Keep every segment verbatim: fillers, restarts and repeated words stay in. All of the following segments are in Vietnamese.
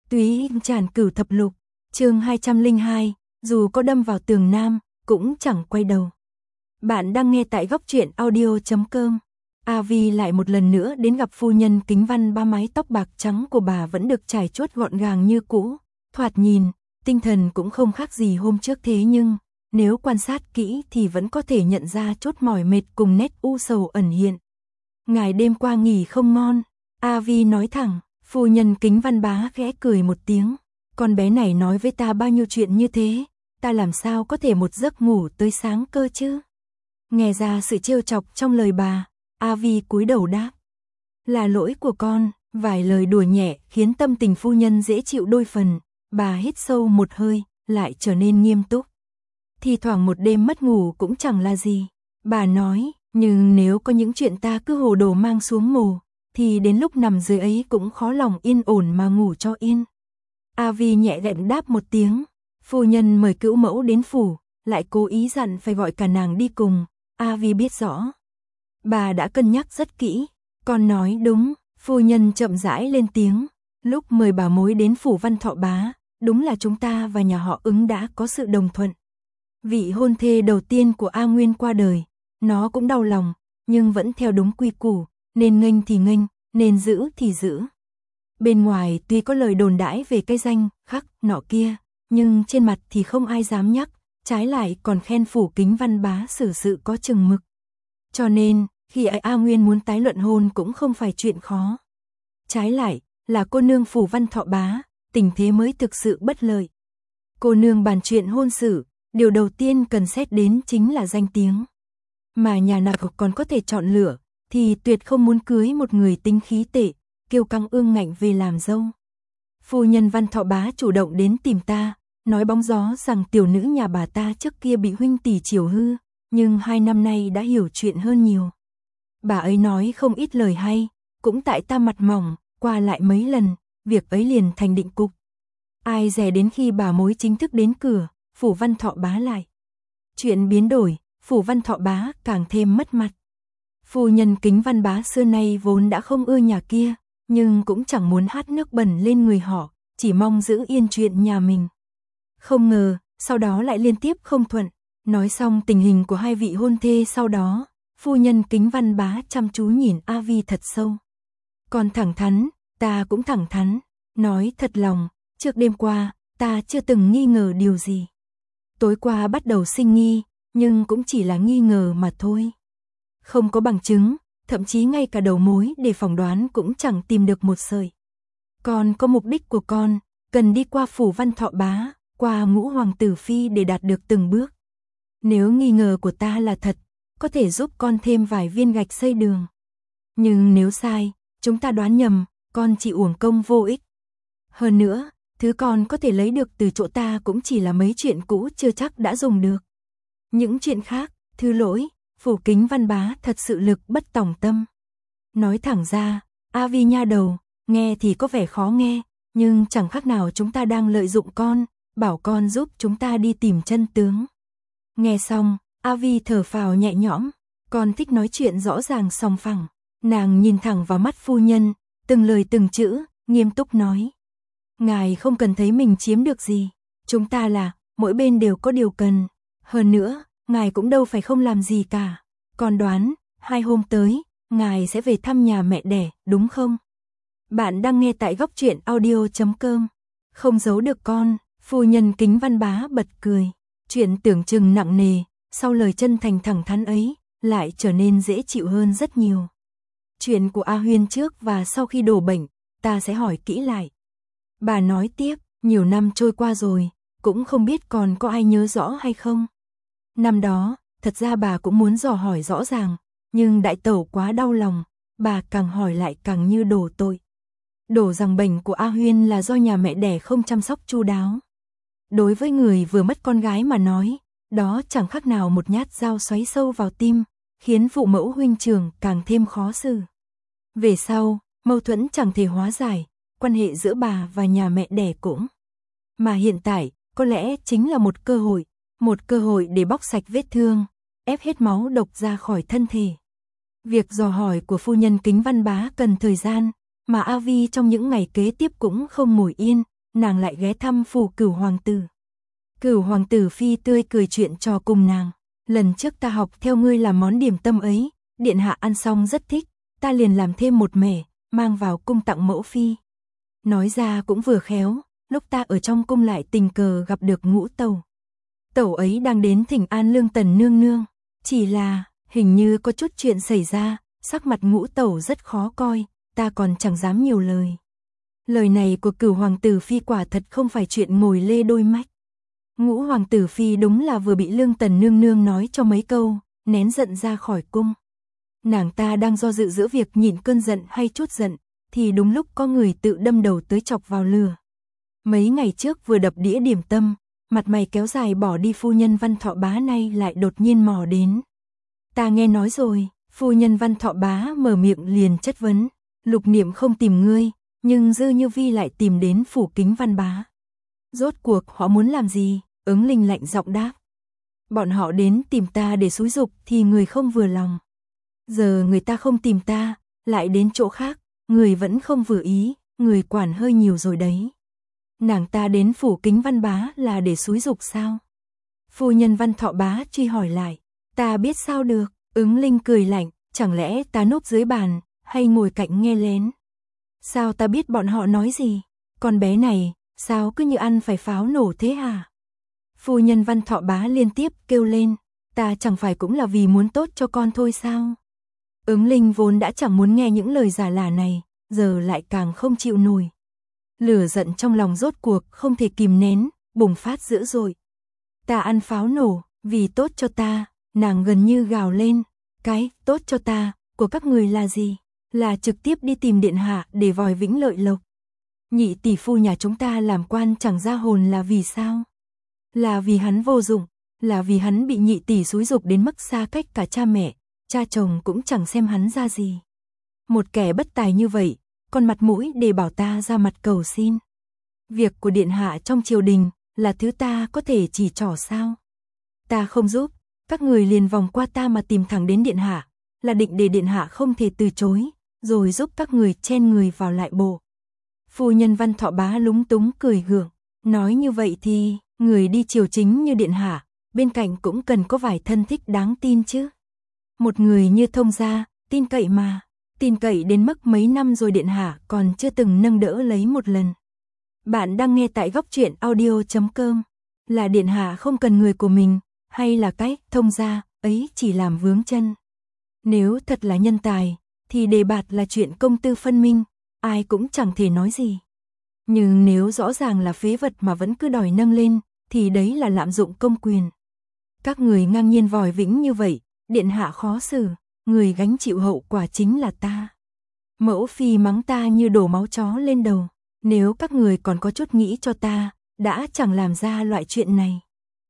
Túy tràn cửu thập lục, chương hai trăm lẻ hai, dù có đâm vào tường nam, cũng chẳng quay đầu. Bạn đang nghe tại góc truyện audio chấm com. a vê lại một lần nữa đến gặp phu nhân Kính Văn Bá, mái tóc bạc trắng của bà vẫn được trải chuốt gọn gàng như cũ, thoạt nhìn, tinh thần cũng không khác gì hôm trước, thế nhưng, nếu quan sát kỹ thì vẫn có thể nhận ra chút mỏi mệt cùng nét u sầu ẩn hiện. Ngài đêm qua nghỉ không ngon, a vê nói thẳng. Phu nhân Kính Văn Bá khẽ cười một tiếng, con bé này nói với ta bao nhiêu chuyện như thế, ta làm sao có thể một giấc ngủ tới sáng cơ chứ? Nghe ra sự trêu chọc trong lời bà, a vê cúi đầu đáp. Là lỗi của con, vài lời đùa nhẹ khiến tâm tình phu nhân dễ chịu đôi phần, bà hít sâu một hơi, lại trở nên nghiêm túc. Thì thoảng một đêm mất ngủ cũng chẳng là gì, bà nói, nhưng nếu có những chuyện ta cứ hồ đồ mang xuống mồ, thì đến lúc nằm dưới ấy cũng khó lòng yên ổn mà ngủ cho yên. a vê nhẹ gẹn đáp một tiếng, phu nhân mời cữu mẫu đến phủ, lại cố ý dặn phải gọi cả nàng đi cùng, a vê biết rõ. Bà đã cân nhắc rất kỹ, con nói đúng, phu nhân chậm rãi lên tiếng, lúc mời bà mối đến phủ Văn Thọ Bá, đúng là chúng ta và nhà họ Ứng đã có sự đồng thuận. Vị hôn thê đầu tiên của A Nguyên qua đời, nó cũng đau lòng, nhưng vẫn theo đúng quy củ. Nên nghênh thì nghênh, nên giữ thì giữ. Bên ngoài tuy có lời đồn đãi về cái danh khắc nọ kia, nhưng trên mặt thì không ai dám nhắc, trái lại còn khen phủ Kính Văn Bá xử sự có chừng mực. Cho nên, khi A Nguyên muốn tái luận hôn cũng không phải chuyện khó. Trái lại, là cô nương phủ Văn Thọ Bá, tình thế mới thực sự bất lợi. Cô nương bàn chuyện hôn sự, điều đầu tiên cần xét đến chính là danh tiếng. Mà nhà nào còn có thể chọn lựa, thì tuyệt không muốn cưới một người tính khí tệ, kiêu căng ương ngạnh về làm dâu. Phu nhân Văn Thọ Bá chủ động đến tìm ta, nói bóng gió rằng tiểu nữ nhà bà ta trước kia bị huynh tỷ chiều hư, nhưng hai năm nay đã hiểu chuyện hơn nhiều. Bà ấy nói không ít lời hay, cũng tại ta mặt mỏng, qua lại mấy lần, việc ấy liền thành định cục. Ai dè đến khi bà mối chính thức đến cửa, phủ Văn Thọ Bá lại. Chuyện biến đổi, phủ Văn Thọ Bá càng thêm mất mặt. Phu nhân Kính Văn Bá xưa nay vốn đã không ưa nhà kia, nhưng cũng chẳng muốn hát nước bẩn lên người họ, chỉ mong giữ yên chuyện nhà mình. Không ngờ, sau đó lại liên tiếp không thuận, nói xong tình hình của hai vị hôn thê sau đó, phu nhân Kính Văn Bá chăm chú nhìn a vê thật sâu. Còn thẳng thắn, ta cũng thẳng thắn, nói thật lòng, trước đêm qua, ta chưa từng nghi ngờ điều gì. Tối qua bắt đầu sinh nghi, nhưng cũng chỉ là nghi ngờ mà thôi. Không có bằng chứng, thậm chí ngay cả đầu mối để phỏng đoán cũng chẳng tìm được một sợi. Con có mục đích của con, cần đi qua phủ Văn Thọ Bá, qua Ngũ Hoàng Tử Phi để đạt được từng bước. Nếu nghi ngờ của ta là thật, có thể giúp con thêm vài viên gạch xây đường. Nhưng nếu sai, chúng ta đoán nhầm, con chỉ uổng công vô ích. Hơn nữa, thứ con có thể lấy được từ chỗ ta cũng chỉ là mấy chuyện cũ chưa chắc đã dùng được. Những chuyện khác, thứ lỗi, phủ Kính Văn Bá thật sự lực bất tòng tâm. Nói thẳng ra, a vê nha đầu, nghe thì có vẻ khó nghe, nhưng chẳng khác nào chúng ta đang lợi dụng con, bảo con giúp chúng ta đi tìm chân tướng. Nghe xong, a vê thở phào nhẹ nhõm, con thích nói chuyện rõ ràng sòng phẳng. Nàng nhìn thẳng vào mắt phu nhân, từng lời từng chữ, nghiêm túc nói. Ngài không cần thấy mình chiếm được gì, chúng ta là, mỗi bên đều có điều cần. Hơn nữa, ngài cũng đâu phải không làm gì cả. Con đoán, hai hôm tới, ngài sẽ về thăm nhà mẹ đẻ, đúng không? Bạn đang nghe tại góc truyện audio chấm com. Không giấu được con, phu nhân Kính Văn Bá bật cười. Chuyện tưởng chừng nặng nề, sau lời chân thành thẳng thắn ấy, lại trở nên dễ chịu hơn rất nhiều. Chuyện của A Huyên trước và sau khi đổ bệnh, ta sẽ hỏi kỹ lại. Bà nói tiếp, nhiều năm trôi qua rồi, cũng không biết còn có ai nhớ rõ hay không. Năm đó, thật ra bà cũng muốn dò hỏi rõ ràng, nhưng đại tẩu quá đau lòng, bà càng hỏi lại càng như đổ tội. Đổ rằng bệnh của A Huyên là do nhà mẹ đẻ không chăm sóc chu đáo. Đối với người vừa mất con gái mà nói, đó chẳng khác nào một nhát dao xoáy sâu vào tim, khiến phụ mẫu huynh trưởng càng thêm khó xử. Về sau, mâu thuẫn chẳng thể hóa giải, quan hệ giữa bà và nhà mẹ đẻ cũng. Mà hiện tại, có lẽ chính là một cơ hội, một cơ hội để bóc sạch vết thương, ép hết máu độc ra khỏi thân thể. Việc dò hỏi của phu nhân Kính Văn Bá cần thời gian, mà a vê trong những ngày kế tiếp cũng không ngồi yên, nàng lại ghé thăm phủ Cửu hoàng tử. Cửu hoàng tử phi tươi cười chuyện trò cùng nàng. Lần trước ta học theo ngươi làm món điểm tâm ấy, điện hạ ăn xong rất thích, ta liền làm thêm một mẻ, mang vào cung tặng mẫu phi. Nói ra cũng vừa khéo, lúc ta ở trong cung lại tình cờ gặp được Ngũ tẩu. Tẩu ấy đang đến thỉnh an Lương Tần nương nương, chỉ là hình như có chút chuyện xảy ra, sắc mặt Ngũ tẩu rất khó coi, ta còn chẳng dám nhiều lời. Lời này của Cửu hoàng tử phi quả thật không phải chuyện ngồi lê đôi mách. Ngũ hoàng tử phi đúng là vừa bị Lương Tần nương nương nói cho mấy câu, nén giận ra khỏi cung. Nàng ta đang do dự giữa việc nhịn cơn giận hay chút giận, thì đúng lúc có người tự đâm đầu tới chọc vào lửa. Mấy ngày trước vừa đập đĩa điểm tâm, mặt mày kéo dài bỏ đi phu nhân Văn Thọ Bá nay lại đột nhiên mò đến. Ta nghe nói rồi, phu nhân Văn Thọ Bá mở miệng liền chất vấn, Lục Niệm không tìm ngươi, nhưng Dư Như Vi lại tìm đến phủ Kính Văn Bá. Rốt cuộc họ muốn làm gì? Ứng Linh lạnh giọng đáp. Bọn họ đến tìm ta để xúi giục thì người không vừa lòng. Giờ người ta không tìm ta, lại đến chỗ khác, người vẫn không vừa ý, người quản hơi nhiều rồi đấy. Nàng ta đến phủ Kính Văn Bá là để xúi giục sao? Phu nhân Văn Thọ Bá truy hỏi lại. Ta biết sao được, Ứng Linh cười lạnh, chẳng lẽ ta núp dưới bàn, hay ngồi cạnh nghe lén? Sao ta biết bọn họ nói gì? Con bé này, sao cứ như ăn phải pháo nổ thế hả? Phu nhân Văn Thọ Bá liên tiếp kêu lên, ta chẳng phải cũng là vì muốn tốt cho con thôi sao? Ứng Linh vốn đã chẳng muốn nghe những lời giả lả này, giờ lại càng không chịu nổi. Lửa giận trong lòng rốt cuộc không thể kìm nén, bùng phát dữ dội. Ta ăn pháo nổ, vì tốt cho ta, nàng gần như gào lên, cái tốt cho ta, của các người là gì? Là trực tiếp đi tìm điện hạ để vòi vĩnh lợi lộc. Nhị tỷ phu nhà chúng ta làm quan chẳng ra hồn là vì sao? Là vì hắn vô dụng, là vì hắn bị nhị tỷ xúi giục đến mức xa cách cả cha mẹ, cha chồng cũng chẳng xem hắn ra gì. Một kẻ bất tài như vậy, còn mặt mũi để bảo ta ra mặt cầu xin. Việc của điện hạ trong triều đình là thứ ta có thể chỉ trỏ sao? Ta không giúp, các người liền vòng qua ta mà tìm thẳng đến điện hạ, là định để điện hạ không thể từ chối, rồi giúp các người chen người vào lại bộ. Phu nhân Văn Thọ Bá lúng túng cười gượng, nói như vậy thì người đi triều chính như điện hạ, bên cạnh cũng cần có vài thân thích đáng tin chứ. Một người như Thông gia, tin cậy mà, tin cậy đến mức mấy năm rồi điện hạ còn chưa từng nâng đỡ lấy một lần. Bạn đang nghe tại góc truyện audio chấm com. Là điện hạ không cần người của mình, hay là cái Thông gia ấy chỉ làm vướng chân? Nếu thật là nhân tài, thì đề bạt là chuyện công tư phân minh, ai cũng chẳng thể nói gì. Nhưng nếu rõ ràng là phế vật mà vẫn cứ đòi nâng lên, thì đấy là lạm dụng công quyền. Các người ngang nhiên vòi vĩnh như vậy, điện hạ khó xử, người gánh chịu hậu quả chính là ta. Mẫu phi mắng ta như đổ máu chó lên đầu, nếu các người còn có chút nghĩ cho ta, đã chẳng làm ra loại chuyện này.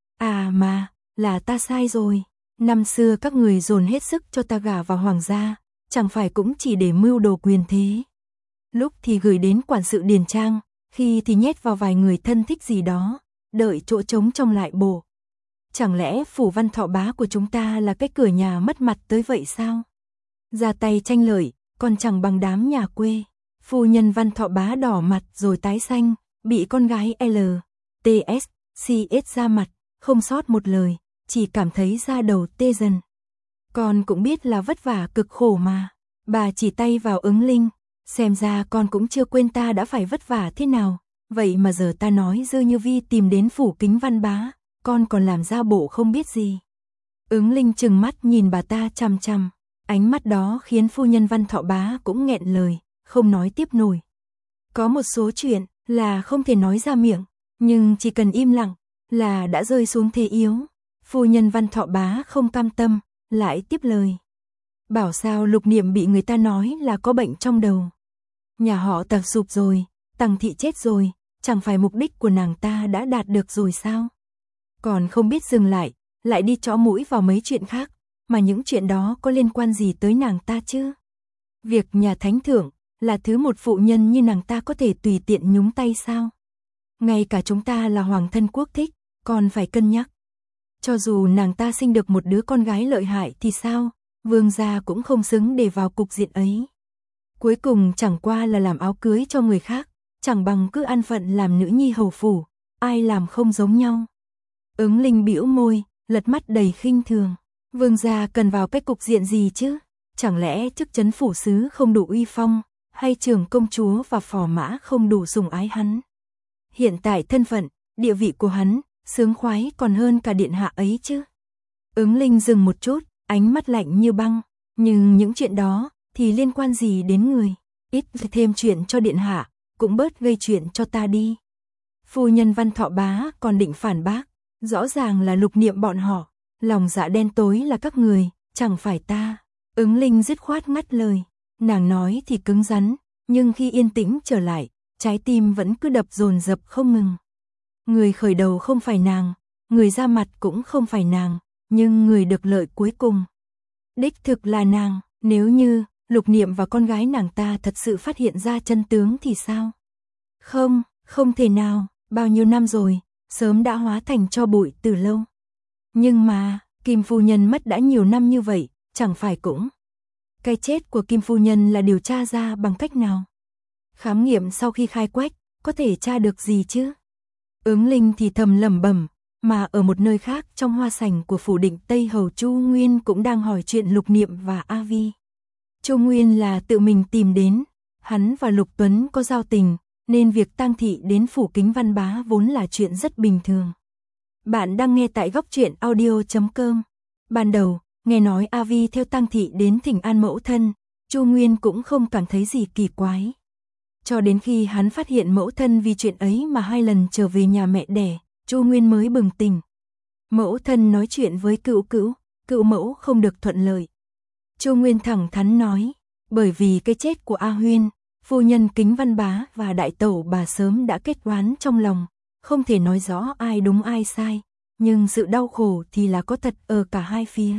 À mà, là ta sai rồi, năm xưa các người dồn hết sức cho ta gả vào hoàng gia, chẳng phải cũng chỉ để mưu đồ quyền thế. Lúc thì gửi đến quản sự điền trang, khi thì nhét vào vài người thân thích gì đó, đợi chỗ trống trong lại bộ. Chẳng lẽ phủ Văn Thọ Bá của chúng ta là cái cửa nhà mất mặt tới vậy sao? Ra tay tranh lợi, còn chẳng bằng đám nhà quê. Phu nhân Văn Thọ Bá đỏ mặt rồi tái xanh, bị con gái L, T S, C S ra mặt, không sót một lời, chỉ cảm thấy da đầu tê dần. Con cũng biết là vất vả cực khổ mà. Bà chỉ tay vào Ứng Linh, xem ra con cũng chưa quên ta đã phải vất vả thế nào. Vậy mà giờ ta nói Dư Như Vi tìm đến phủ Kính Văn Bá, con còn làm ra bộ không biết gì. Ứng Linh trừng mắt nhìn bà ta chằm chằm, ánh mắt đó khiến phu nhân Văn Thọ Bá cũng nghẹn lời, không nói tiếp nổi. Có một số chuyện là không thể nói ra miệng, nhưng chỉ cần im lặng là đã rơi xuống thế yếu. Phu nhân Văn Thọ Bá không cam tâm, lại tiếp lời. Bảo sao Lục Niệm bị người ta nói là có bệnh trong đầu. Nhà họ Tằng sụp rồi, Tằng thị chết rồi, chẳng phải mục đích của nàng ta đã đạt được rồi sao? Còn không biết dừng lại, lại đi chõ mũi vào mấy chuyện khác, mà những chuyện đó có liên quan gì tới nàng ta chứ? Việc nhà thánh thượng là thứ một phụ nhân như nàng ta có thể tùy tiện nhúng tay sao? Ngay cả chúng ta là hoàng thân quốc thích, còn phải cân nhắc. Cho dù nàng ta sinh được một đứa con gái lợi hại thì sao, vương gia cũng không xứng để vào cục diện ấy. Cuối cùng chẳng qua là làm áo cưới cho người khác, chẳng bằng cứ an phận làm nữ nhi hầu phủ, ai làm không giống nhau. Ứng Linh bĩu môi, lật mắt đầy khinh thường. Vương gia cần vào cái cục diện gì chứ? Chẳng lẽ chức trấn phủ sứ không đủ uy phong, hay trưởng công chúa và phò mã không đủ sủng ái hắn? Hiện tại thân phận, địa vị của hắn, sướng khoái còn hơn cả điện hạ ấy chứ. Ứng Linh dừng một chút, ánh mắt lạnh như băng. Nhưng những chuyện đó thì liên quan gì đến người? Ít thêm chuyện cho điện hạ, cũng bớt gây chuyện cho ta đi. Phu nhân Văn Thọ Bá còn định phản bác. Rõ ràng là Lục Niệm bọn họ, lòng dạ đen tối là các người, chẳng phải ta. Ứng Linh dứt khoát ngắt lời. Nàng nói thì cứng rắn, nhưng khi yên tĩnh trở lại, trái tim vẫn cứ đập dồn dập không ngừng. Người khởi đầu không phải nàng, người ra mặt cũng không phải nàng, nhưng người được lợi cuối cùng đích thực là nàng. Nếu như Lục Niệm và con gái nàng ta thật sự phát hiện ra chân tướng thì sao? Không, không thể nào, bao nhiêu năm rồi, sớm đã hóa thành tro bụi từ lâu. Nhưng mà, Kim phu nhân mất đã nhiều năm như vậy, chẳng phải cũng. Cái chết của Kim phu nhân là điều tra ra bằng cách nào? Khám nghiệm sau khi khai quách, có thể tra được gì chứ? Ứng Linh thì thầm lẩm bẩm, mà ở một nơi khác trong hoa sảnh của phủ định Tây Hầu, Chu Nguyên cũng đang hỏi chuyện Lục Niệm và A Vi. Chu Nguyên là tự mình tìm đến, hắn và Lục Tuấn có giao tình, nên việc tang thị đến phủ Kính Văn Bá vốn là chuyện rất bình thường. Bạn đang nghe tại góc truyện audio chấm com. Ban đầu, nghe nói A Vi theo tang thị đến thỉnh an mẫu thân, Chu Nguyên cũng không cảm thấy gì kỳ quái. Cho đến khi hắn phát hiện mẫu thân vì chuyện ấy mà hai lần trở về nhà mẹ đẻ, Chu Nguyên mới bừng tỉnh. Mẫu thân nói chuyện với cữu cữu, cữu mẫu không được thuận lợi. Chu Nguyên thẳng thắn nói, bởi vì cái chết của A Huyên, phu nhân Kính Văn Bá và đại tẩu bà sớm đã kết oán trong lòng, không thể nói rõ ai đúng ai sai, nhưng sự đau khổ thì là có thật ở cả hai phía.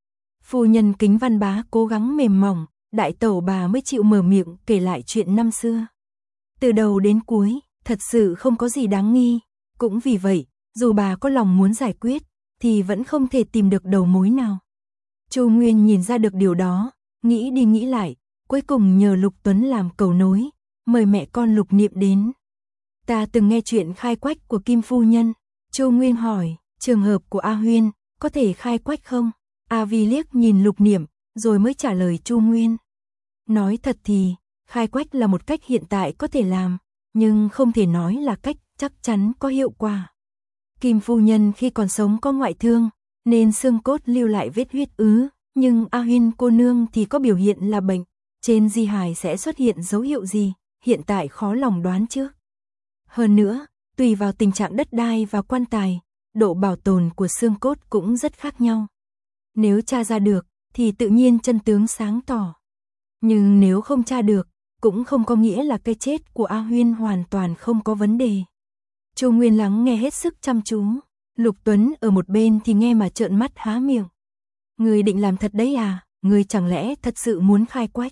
Phu nhân Kính Văn Bá cố gắng mềm mỏng, đại tẩu bà mới chịu mở miệng kể lại chuyện năm xưa. Từ đầu đến cuối, thật sự không có gì đáng nghi, cũng vì vậy, dù bà có lòng muốn giải quyết, thì vẫn không thể tìm được đầu mối nào. Chu Nguyên nhìn ra được điều đó, nghĩ đi nghĩ lại, cuối cùng nhờ Lục Tuấn làm cầu nối, mời mẹ con Lục Niệm đến. Ta từng nghe chuyện khai quách của Kim phu nhân. Chu Nguyên hỏi, trường hợp của A Huyên, có thể khai quách không? A Vi liếc nhìn Lục Niệm, rồi mới trả lời Chu Nguyên. Nói thật thì, khai quách là một cách hiện tại có thể làm, nhưng không thể nói là cách chắc chắn có hiệu quả. Kim phu nhân khi còn sống có ngoại thương, nên xương cốt lưu lại vết huyết ứ, nhưng A Huyên cô nương thì có biểu hiện là bệnh, trên di hài sẽ xuất hiện dấu hiệu gì, hiện tại khó lòng đoán trước. Hơn nữa, tùy vào tình trạng đất đai và quan tài, độ bảo tồn của xương cốt cũng rất khác nhau. Nếu tra ra được, thì tự nhiên chân tướng sáng tỏ. Nhưng nếu không tra được, cũng không có nghĩa là cái chết của A Huyên hoàn toàn không có vấn đề. Chu Nguyên lắng nghe hết sức chăm chú, Lục Tuấn ở một bên thì nghe mà trợn mắt há miệng. Người định làm thật đấy à, người chẳng lẽ thật sự muốn khai quách?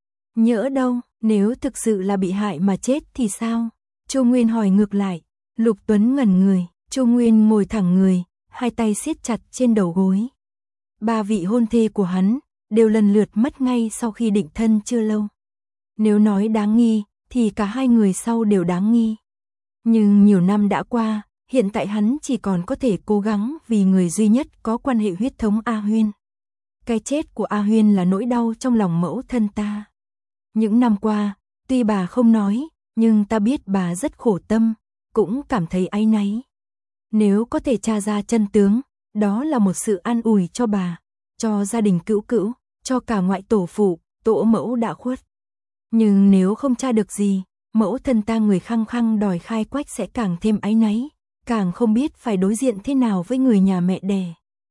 Nhỡ đâu, nếu thực sự là bị hại mà chết thì sao? Chu Nguyên hỏi ngược lại. Lục Tuấn ngẩn người, Chu Nguyên ngồi thẳng người, hai tay siết chặt trên đầu gối. Ba vị hôn thê của hắn đều lần lượt mất ngay sau khi định thân chưa lâu. Nếu nói đáng nghi, thì cả hai người sau đều đáng nghi. Nhưng nhiều năm đã qua, hiện tại hắn chỉ còn có thể cố gắng vì người duy nhất có quan hệ huyết thống A Huyên. Cái chết của A Huyên là nỗi đau trong lòng mẫu thân ta. Những năm qua, tuy bà không nói, nhưng ta biết bà rất khổ tâm, cũng cảm thấy áy náy. Nếu có thể tra ra chân tướng, đó là một sự an ủi cho bà, cho gia đình cữu cữu, cho cả ngoại tổ phụ, tổ mẫu đã khuất. Nhưng nếu không tra được gì, mẫu thân ta người khăng khăng đòi khai quách sẽ càng thêm áy náy, càng không biết phải đối diện thế nào với người nhà mẹ đẻ.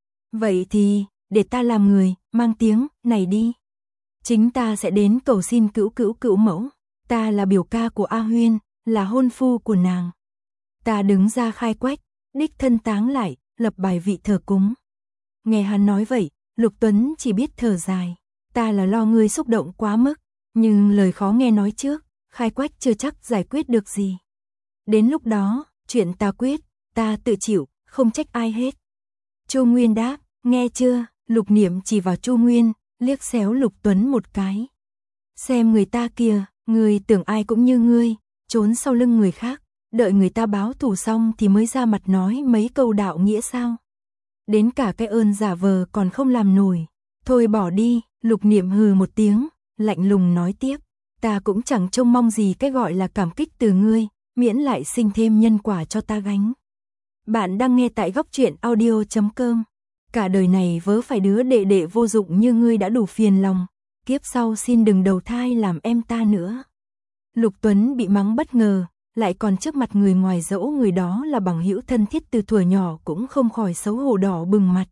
Vậy thì, để ta làm người, mang tiếng này đi. Chính ta sẽ đến cầu xin cữu cữu cữu mẫu. Ta là biểu ca của A Huyên, là hôn phu của nàng. Ta đứng ra khai quách, đích thân táng lại, lập bài vị thờ cúng. Nghe hắn nói vậy, Lục Tuấn chỉ biết thở dài. Ta là lo ngươi xúc động quá mức, nhưng lời khó nghe nói trước, khai quách chưa chắc giải quyết được gì. Đến lúc đó, chuyện ta quyết, ta tự chịu, không trách ai hết. Chu Nguyên đáp, nghe chưa? Lục Niệm chỉ vào Chu Nguyên, liếc xéo Lục Tuấn một cái. Xem người ta kìa, ngươi tưởng ai cũng như ngươi. trốn sau lưng người khác, đợi người ta báo thù xong thì mới ra mặt nói mấy câu đạo nghĩa sao? Đến cả cái ơn giả vờ còn không làm nổi. Thôi bỏ đi, Lục Niệm hừ một tiếng, lạnh lùng nói tiếp, ta cũng chẳng trông mong gì cái gọi là cảm kích từ ngươi, miễn lại sinh thêm nhân quả cho ta gánh. Bạn đang nghe tại góc truyện audio chấm com. Cả đời này vớ phải đứa đệ đệ vô dụng như ngươi đã đủ phiền lòng, kiếp sau xin đừng đầu thai làm em ta nữa. Lục Tuấn bị mắng bất ngờ, lại còn trước mặt người ngoài, dẫu người đó là bằng hữu thân thiết từ thuở nhỏ cũng không khỏi xấu hổ đỏ bừng mặt.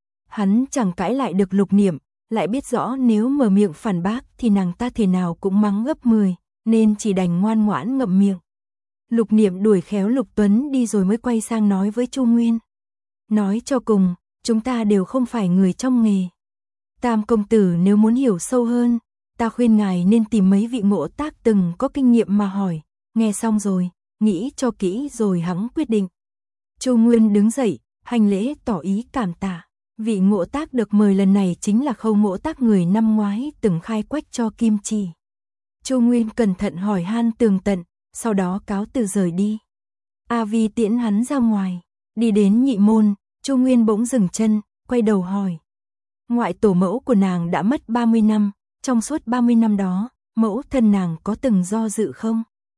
Hắn chẳng cãi lại được Lục Niệm, lại biết rõ nếu mở miệng phản bác thì nàng ta thế nào cũng mắng gấp mười, nên chỉ đành ngoan ngoãn ngậm miệng. Lục Niệm đuổi khéo Lục Tuấn đi rồi mới quay sang nói với Chu Nguyên. Nói cho cùng, chúng ta đều không phải người trong nghề. Tam công tử nếu muốn hiểu sâu hơn, ta khuyên ngài nên tìm mấy vị ngộ tác từng có kinh nghiệm mà hỏi. Nghe xong rồi, nghĩ cho kỹ rồi hẵng quyết định. Chu Nguyên đứng dậy, hành lễ tỏ ý cảm tạ. Vị ngộ tác được mời lần này chính là Khâu ngộ tác, người năm ngoái từng khai quách cho Kim Chỉ. Chu Nguyên cẩn thận hỏi han tường tận, sau đó cáo từ rời đi. A Vi tiễn hắn ra ngoài, đi đến nhị môn, Chu Nguyên bỗng dừng chân, quay đầu hỏi. Ngoại tổ mẫu của nàng đã mất ba mươi năm, trong suốt ba mươi năm đó, mẫu thân nàng có từng do dự không?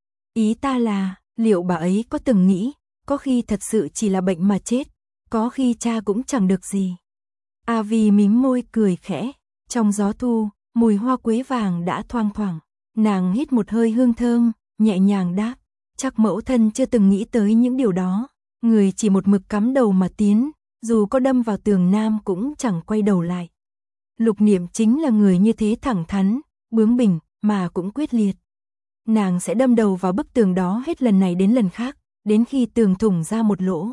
Ý ta là, liệu bà ấy có từng nghĩ, có khi thật sự chỉ là bệnh mà chết, có khi cha cũng chẳng được gì. A Vi mím môi cười khẽ, trong gió thu, mùi hoa quế vàng đã thoang thoảng, nàng hít một hơi hương thơm, nhẹ nhàng đáp, chắc mẫu thân chưa từng nghĩ tới những điều đó, người chỉ một mực cắm đầu mà tiến, dù có đâm vào tường nam cũng chẳng quay đầu lại. Lục Niệm chính là người như thế, thẳng thắn, bướng bỉnh, mà cũng quyết liệt. Nàng sẽ đâm đầu vào bức tường đó hết lần này đến lần khác, đến khi tường thủng ra một lỗ.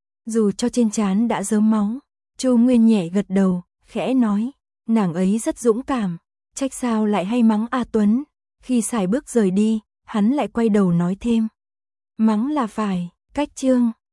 Dù cho trên trán đã rớm máu, Chu Nguyên nhẹ gật đầu, khẽ nói, nàng ấy rất dũng cảm, trách sao lại hay mắng A Tuấn. Khi xài bước rời đi, hắn lại quay đầu nói thêm, mắng là phải, cách chương.